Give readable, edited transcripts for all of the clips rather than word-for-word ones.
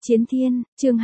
Chiến Thiên, chương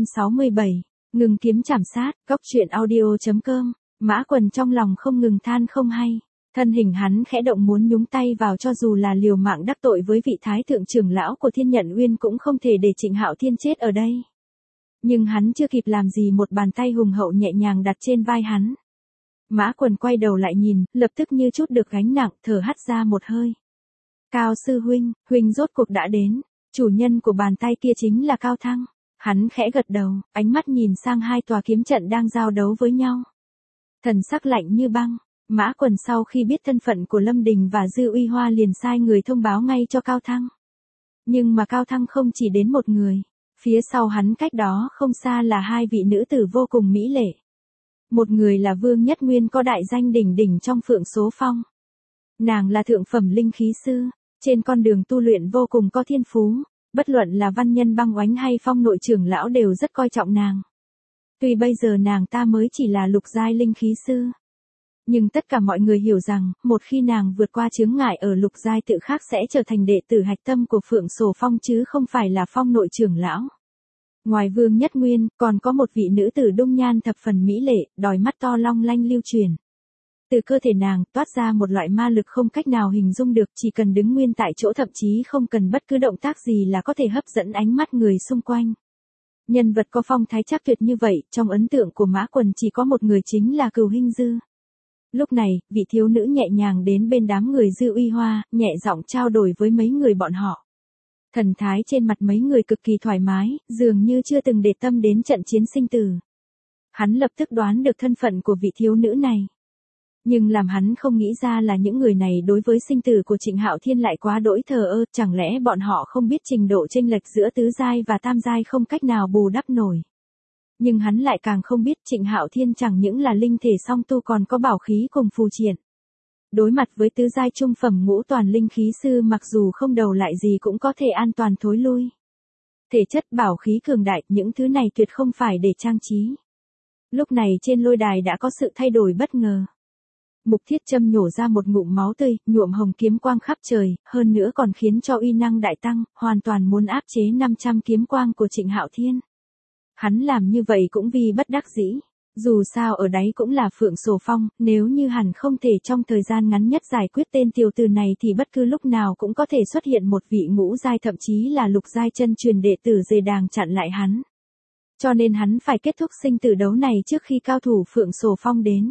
267, ngừng kiếm chảm sát, góc truyện audio.com, Mã Quần trong lòng không ngừng than không hay. Thân hình hắn khẽ động muốn nhúng tay vào cho dù là liều mạng đắc tội với vị thái thượng trưởng lão của Thiên Nhận Uyên cũng không thể để Trịnh Hạo Thiên chết ở đây. Nhưng hắn chưa kịp làm gì một bàn tay hùng hậu nhẹ nhàng đặt trên vai hắn. Mã Quần quay đầu lại nhìn, lập tức như chút được gánh nặng, thở hắt ra một hơi. Cao sư huynh, huynh rốt cuộc đã đến. Chủ nhân của bàn tay kia chính là Cao Thăng. Hắn khẽ gật đầu, ánh mắt nhìn sang hai tòa kiếm trận đang giao đấu với nhau. Thần sắc lạnh như băng. Mã Quần sau khi biết thân phận của Lâm Đình và Dư Uy Hoa liền sai người thông báo ngay cho Cao Thăng. Nhưng mà Cao Thăng không chỉ đến một người. Phía sau hắn cách đó không xa là hai vị nữ tử vô cùng mỹ lệ. Một người là Vương Nhất Nguyên có đại danh đỉnh đỉnh trong Phượng Số Phong. Nàng là thượng phẩm linh khí sư. Trên con đường tu luyện vô cùng có thiên phú, bất luận là văn nhân băng oánh hay phong nội trưởng lão đều rất coi trọng nàng. Tuy bây giờ nàng ta mới chỉ là lục giai linh khí sư, nhưng tất cả mọi người hiểu rằng, một khi nàng vượt qua chướng ngại ở lục giai tự khắc sẽ trở thành đệ tử hạch tâm của Phượng Sổ Phong chứ không phải là phong nội trưởng lão. Ngoài Vương Nhất Nguyên, còn có một vị nữ tử dung nhan thập phần mỹ lệ, đôi mắt to long lanh lưu truyền. Từ cơ thể nàng toát ra một loại ma lực không cách nào hình dung được, chỉ cần đứng nguyên tại chỗ thậm chí không cần bất cứ động tác gì là có thể hấp dẫn ánh mắt người xung quanh. Nhân vật có phong thái chắc tuyệt như vậy, trong ấn tượng của Mã Quần chỉ có một người chính là Cửu Hinh Dư. Lúc này, vị thiếu nữ nhẹ nhàng đến bên đám người Dư Uy Hoa, nhẹ giọng trao đổi với mấy người bọn họ. Thần thái trên mặt mấy người cực kỳ thoải mái, dường như chưa từng để tâm đến trận chiến sinh tử. Hắn lập tức đoán được thân phận của vị thiếu nữ này. Nhưng làm hắn không nghĩ ra là những người này đối với sinh tử của Trịnh Hạo Thiên lại quá đỗi thờ ơ, chẳng lẽ bọn họ không biết trình độ chênh lệch giữa tứ giai và tam giai không cách nào bù đắp nổi. Nhưng hắn lại càng không biết Trịnh Hạo Thiên chẳng những là linh thể song tu còn có bảo khí cùng phù triện. Đối mặt với tứ giai trung phẩm ngũ toàn linh khí sư mặc dù không đầu lại gì cũng có thể an toàn thối lui. Thể chất bảo khí cường đại, những thứ này tuyệt không phải để trang trí. Lúc này trên lôi đài đã có sự thay đổi bất ngờ. Mục Thiết Châm nhổ ra một ngụm máu tươi, nhuộm hồng kiếm quang khắp trời, hơn nữa còn khiến cho uy năng đại tăng, hoàn toàn muốn áp chế 500 kiếm quang của Trịnh Hạo Thiên. Hắn làm như vậy cũng vì bất đắc dĩ, dù sao ở đấy cũng là Phượng Sổ Phong, nếu như hắn không thể trong thời gian ngắn nhất giải quyết tên tiểu tử này thì bất cứ lúc nào cũng có thể xuất hiện một vị ngũ giai thậm chí là lục giai chân truyền đệ tử dề đàng chặn lại hắn. Cho nên hắn phải kết thúc sinh tử đấu này trước khi cao thủ Phượng Sổ Phong đến.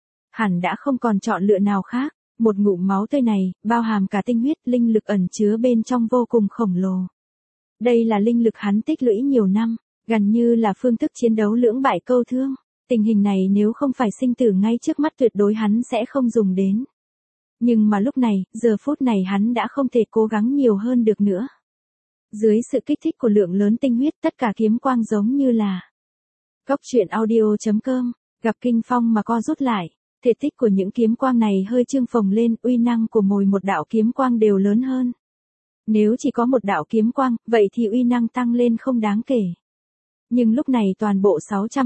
Hắn đã không còn chọn lựa nào khác, một ngụm máu tươi này, bao hàm cả tinh huyết, linh lực ẩn chứa bên trong vô cùng khổng lồ. Đây là linh lực hắn tích lũy nhiều năm, gần như là phương thức chiến đấu lưỡng bại câu thương. Tình hình này nếu không phải sinh tử ngay trước mắt tuyệt đối hắn sẽ không dùng đến. Nhưng mà lúc này, giờ phút này hắn đã không thể cố gắng nhiều hơn được nữa. Dưới sự kích thích của lượng lớn tinh huyết tất cả kiếm quang giống như là góc truyện audio.com, gặp kinh phong mà co rút lại. Thể tích của những kiếm quang này hơi trương phồng lên, uy năng của mỗi một đạo kiếm quang đều lớn hơn. Nếu chỉ có một đạo kiếm quang, vậy thì uy năng tăng lên không đáng kể. Nhưng lúc này toàn bộ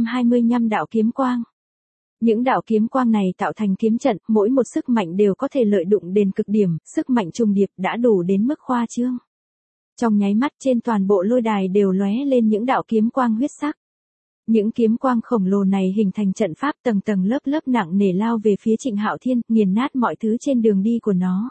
625 đạo kiếm quang. Những đạo kiếm quang này tạo thành kiếm trận, mỗi một sức mạnh đều có thể lợi dụng đến cực điểm, sức mạnh trùng điệp đã đủ đến mức khoa trương. Trong nháy mắt trên toàn bộ lôi đài đều lóe lên những đạo kiếm quang huyết sắc. Những kiếm quang khổng lồ này hình thành trận pháp tầng tầng lớp lớp nặng nề lao về phía Trịnh Hạo Thiên, nghiền nát mọi thứ trên đường đi của nó.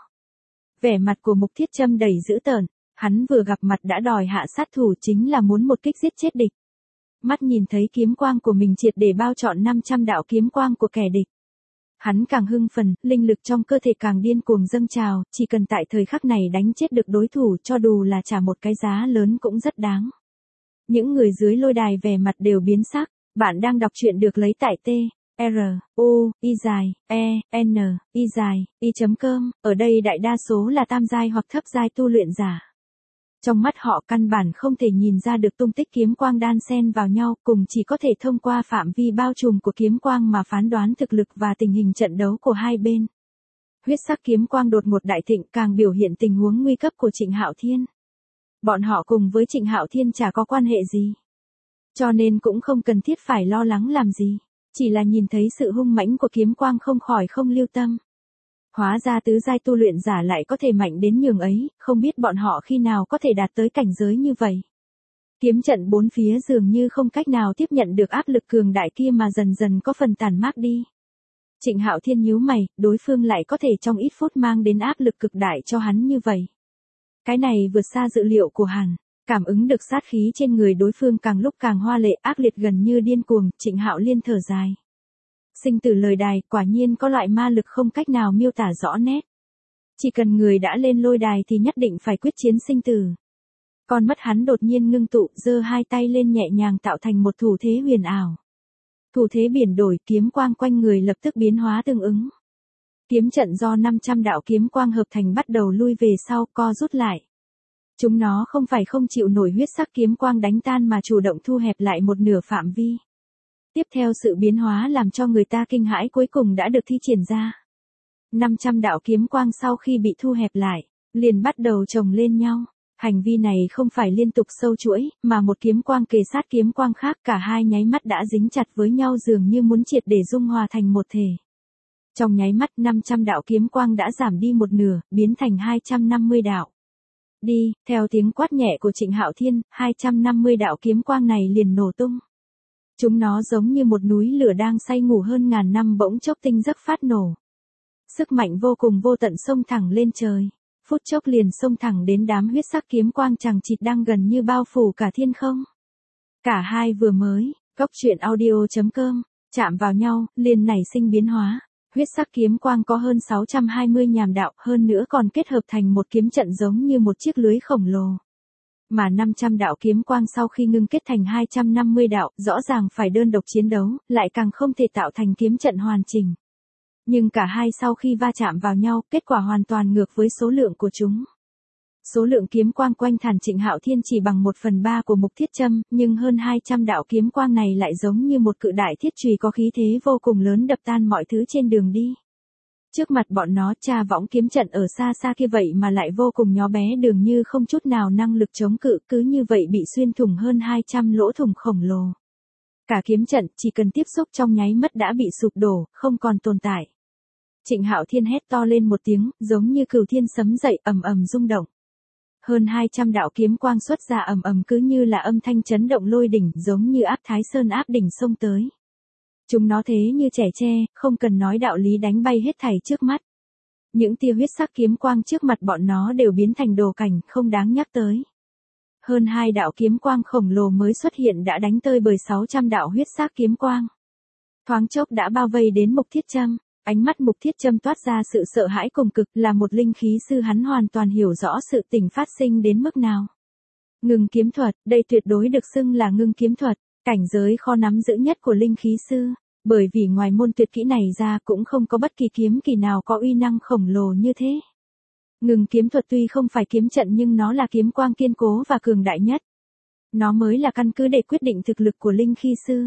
Vẻ mặt của Mục Thiết Châm đầy dữ tợn, hắn vừa gặp mặt đã đòi hạ sát thủ chính là muốn một kích giết chết địch. Mắt nhìn thấy kiếm quang của mình triệt để bao trọn 500 đạo kiếm quang của kẻ địch. Hắn càng hưng phấn, linh lực trong cơ thể càng điên cuồng dâng trào, chỉ cần tại thời khắc này đánh chết được đối thủ cho dù là trả một cái giá lớn cũng rất đáng. Những người dưới lôi đài vẻ mặt đều biến sắc, bạn đang đọc truyện được lấy tại truy.com, ở đây đại đa số là tam giai hoặc thấp giai tu luyện giả. Trong mắt họ căn bản không thể nhìn ra được tung tích kiếm quang đan xen vào nhau, cùng chỉ có thể thông qua phạm vi bao trùm của kiếm quang mà phán đoán thực lực và tình hình trận đấu của hai bên. Huyết sắc kiếm quang đột ngột đại thịnh càng biểu hiện tình huống nguy cấp của Trịnh Hạo Thiên. Bọn họ cùng với Trịnh Hạo Thiên chả có quan hệ gì. Cho nên cũng không cần thiết phải lo lắng làm gì. Chỉ là nhìn thấy sự hung mãnh của kiếm quang không khỏi không lưu tâm. Hóa ra tứ giai tu luyện giả lại có thể mạnh đến nhường ấy, không biết bọn họ khi nào có thể đạt tới cảnh giới như vậy. Kiếm trận bốn phía dường như không cách nào tiếp nhận được áp lực cường đại kia mà dần dần có phần tàn mát đi. Trịnh Hạo Thiên nhíu mày, đối phương lại có thể trong ít phút mang đến áp lực cực đại cho hắn như vậy. Cái này vượt xa dự liệu của hắn. Cảm ứng được sát khí trên người đối phương càng lúc càng hoa lệ, ác liệt gần như điên cuồng, Trịnh Hạo Liên thở dài. Sinh tử lời đài, quả nhiên có loại ma lực không cách nào miêu tả rõ nét. Chỉ cần người đã lên lôi đài thì nhất định phải quyết chiến sinh tử. Con mắt hắn đột nhiên ngưng tụ, giơ hai tay lên nhẹ nhàng tạo thành một thủ thế huyền ảo. Thủ thế biển đổi, kiếm quang quanh người lập tức biến hóa tương ứng. Kiếm trận do 500 đạo kiếm quang hợp thành bắt đầu lui về sau, co rút lại. Chúng nó không phải không chịu nổi huyết sắc kiếm quang đánh tan mà chủ động thu hẹp lại một nửa phạm vi. Tiếp theo sự biến hóa làm cho người ta kinh hãi cuối cùng đã được thi triển ra. 500 đạo kiếm quang sau khi bị thu hẹp lại, liền bắt đầu chồng lên nhau. Hành vi này không phải liên tục sâu chuỗi, mà một kiếm quang kề sát kiếm quang khác, cả hai nháy mắt đã dính chặt với nhau dường như muốn triệt để dung hòa thành một thể. Trong nháy mắt 500 đạo kiếm quang đã giảm đi một nửa, biến thành 250 đạo. Đi, theo tiếng quát nhẹ của Trịnh Hạo Thiên, 250 đạo kiếm quang này liền nổ tung. Chúng nó giống như một núi lửa đang say ngủ hơn ngàn năm bỗng chốc tinh giấc phát nổ. Sức mạnh vô cùng vô tận xông thẳng lên trời. Phút chốc liền xông thẳng đến đám huyết sắc kiếm quang chằng chịt đang gần như bao phủ cả thiên không. Cả hai vừa mới, góc truyện audio.com, chạm vào nhau, liền nảy sinh biến hóa. Huyết sắc kiếm quang có hơn 620 nhàm đạo, hơn nữa còn kết hợp thành một kiếm trận giống như một chiếc lưới khổng lồ. Mà 500 đạo kiếm quang sau khi ngưng kết thành 250 đạo, rõ ràng phải đơn độc chiến đấu, lại càng không thể tạo thành kiếm trận hoàn chỉnh. Nhưng cả hai sau khi va chạm vào nhau, kết quả hoàn toàn ngược với số lượng của chúng. Số lượng kiếm quang quanh thàn Trịnh Hạo Thiên chỉ bằng 1/3 của mục thiết châm, nhưng hơn 200 đạo kiếm quang này lại giống như một cự đại thiết chùy có khí thế vô cùng lớn đập tan mọi thứ trên đường đi. Trước mặt bọn nó, tra võng kiếm trận ở xa xa kia vậy mà lại vô cùng nhỏ bé, dường như không chút nào năng lực chống cự, cứ như vậy bị xuyên thủng hơn 200 lỗ thủng khổng lồ. Cả kiếm trận chỉ cần tiếp xúc trong nháy mắt đã bị sụp đổ, không còn tồn tại. Trịnh Hạo Thiên hét to lên một tiếng, giống như cửu thiên sấm dậy, ầm ầm rung động. Hơn 200 đạo kiếm quang xuất ra ầm ầm cứ như là âm thanh chấn động lôi đỉnh, giống như áp Thái Sơn áp đỉnh xông tới. Chúng nó thế như trẻ tre, không cần nói đạo lý đánh bay hết thảy trước mắt. Những tia huyết sắc kiếm quang trước mặt bọn nó đều biến thành đồ cảnh, không đáng nhắc tới. Hơn 2 đạo kiếm quang khổng lồ mới xuất hiện đã đánh tơi bời 600 đạo huyết sắc kiếm quang. Thoáng chốc đã bao vây đến mục thiết châm. Ánh mắt mục thiết châm toát ra sự sợ hãi cùng cực, là một linh khí sư hắn hoàn toàn hiểu rõ sự tình phát sinh đến mức nào. Ngưng kiếm thuật, đây tuyệt đối được xưng là ngưng kiếm thuật, cảnh giới khó nắm giữ nhất của linh khí sư, bởi vì ngoài môn tuyệt kỹ này ra cũng không có bất kỳ kiếm kỳ nào có uy năng khổng lồ như thế. Ngưng kiếm thuật tuy không phải kiếm trận nhưng nó là kiếm quang kiên cố và cường đại nhất. Nó mới là căn cứ để quyết định thực lực của linh khí sư.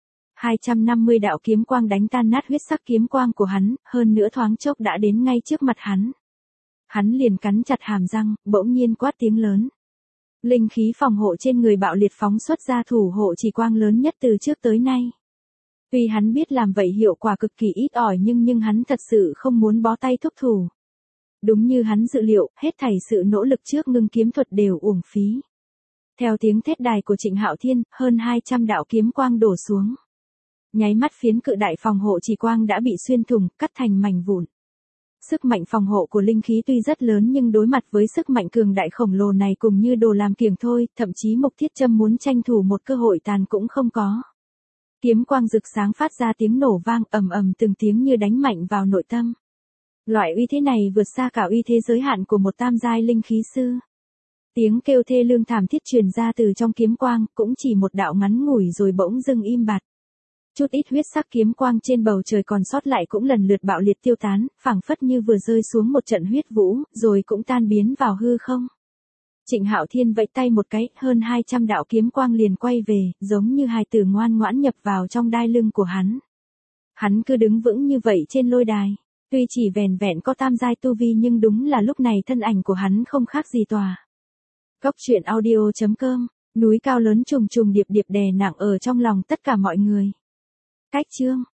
250 đạo kiếm quang đánh tan nát huyết sắc kiếm quang của hắn, hơn nữa thoáng chốc đã đến ngay trước mặt hắn. Hắn liền cắn chặt hàm răng, bỗng nhiên quát tiếng lớn. Linh khí phòng hộ trên người bạo liệt phóng xuất ra thủ hộ chỉ quang lớn nhất từ trước tới nay. Tuy hắn biết làm vậy hiệu quả cực kỳ ít ỏi nhưng hắn thật sự không muốn bó tay thúc thủ. Đúng như hắn dự liệu, hết thảy sự nỗ lực trước ngưng kiếm thuật đều uổng phí. Theo tiếng thét đài của Trịnh Hạo Thiên, hơn 200 đạo kiếm quang đổ xuống. Nháy mắt phiến cự đại phòng hộ chỉ quang đã bị xuyên thủng, cắt thành mảnh vụn. Sức mạnh phòng hộ của linh khí tuy rất lớn nhưng đối mặt với sức mạnh cường đại khổng lồ này cùng như đồ làm kiểng thôi, thậm chí mục thiết châm muốn tranh thủ một cơ hội tàn cũng không có. Kiếm quang rực sáng phát ra tiếng nổ vang ầm ầm từng tiếng như đánh mạnh vào nội tâm. Loại uy thế này vượt xa cả uy thế giới hạn của một tam giai linh khí sư. Tiếng kêu thê lương thảm thiết truyền ra từ trong kiếm quang, cũng chỉ một đạo ngắn ngủi rồi bỗng dưng im bặt. Chút ít huyết sắc kiếm quang trên bầu trời còn sót lại cũng lần lượt bạo liệt tiêu tán, phảng phất như vừa rơi xuống một trận huyết vũ, rồi cũng tan biến vào hư không. Trịnh Hạo Thiên vẫy tay một cái, hơn 200 đạo kiếm quang liền quay về, giống như hài tử ngoan ngoãn nhập vào trong đai lưng của hắn. Hắn cứ đứng vững như vậy trên lôi đài, tuy chỉ vẻn vẹn có tam giai tu vi nhưng đúng là lúc này thân ảnh của hắn không khác gì tòa. Góc truyện audio.com, núi cao lớn trùng trùng điệp điệp đè nặng ở trong lòng tất cả mọi người. Cách chương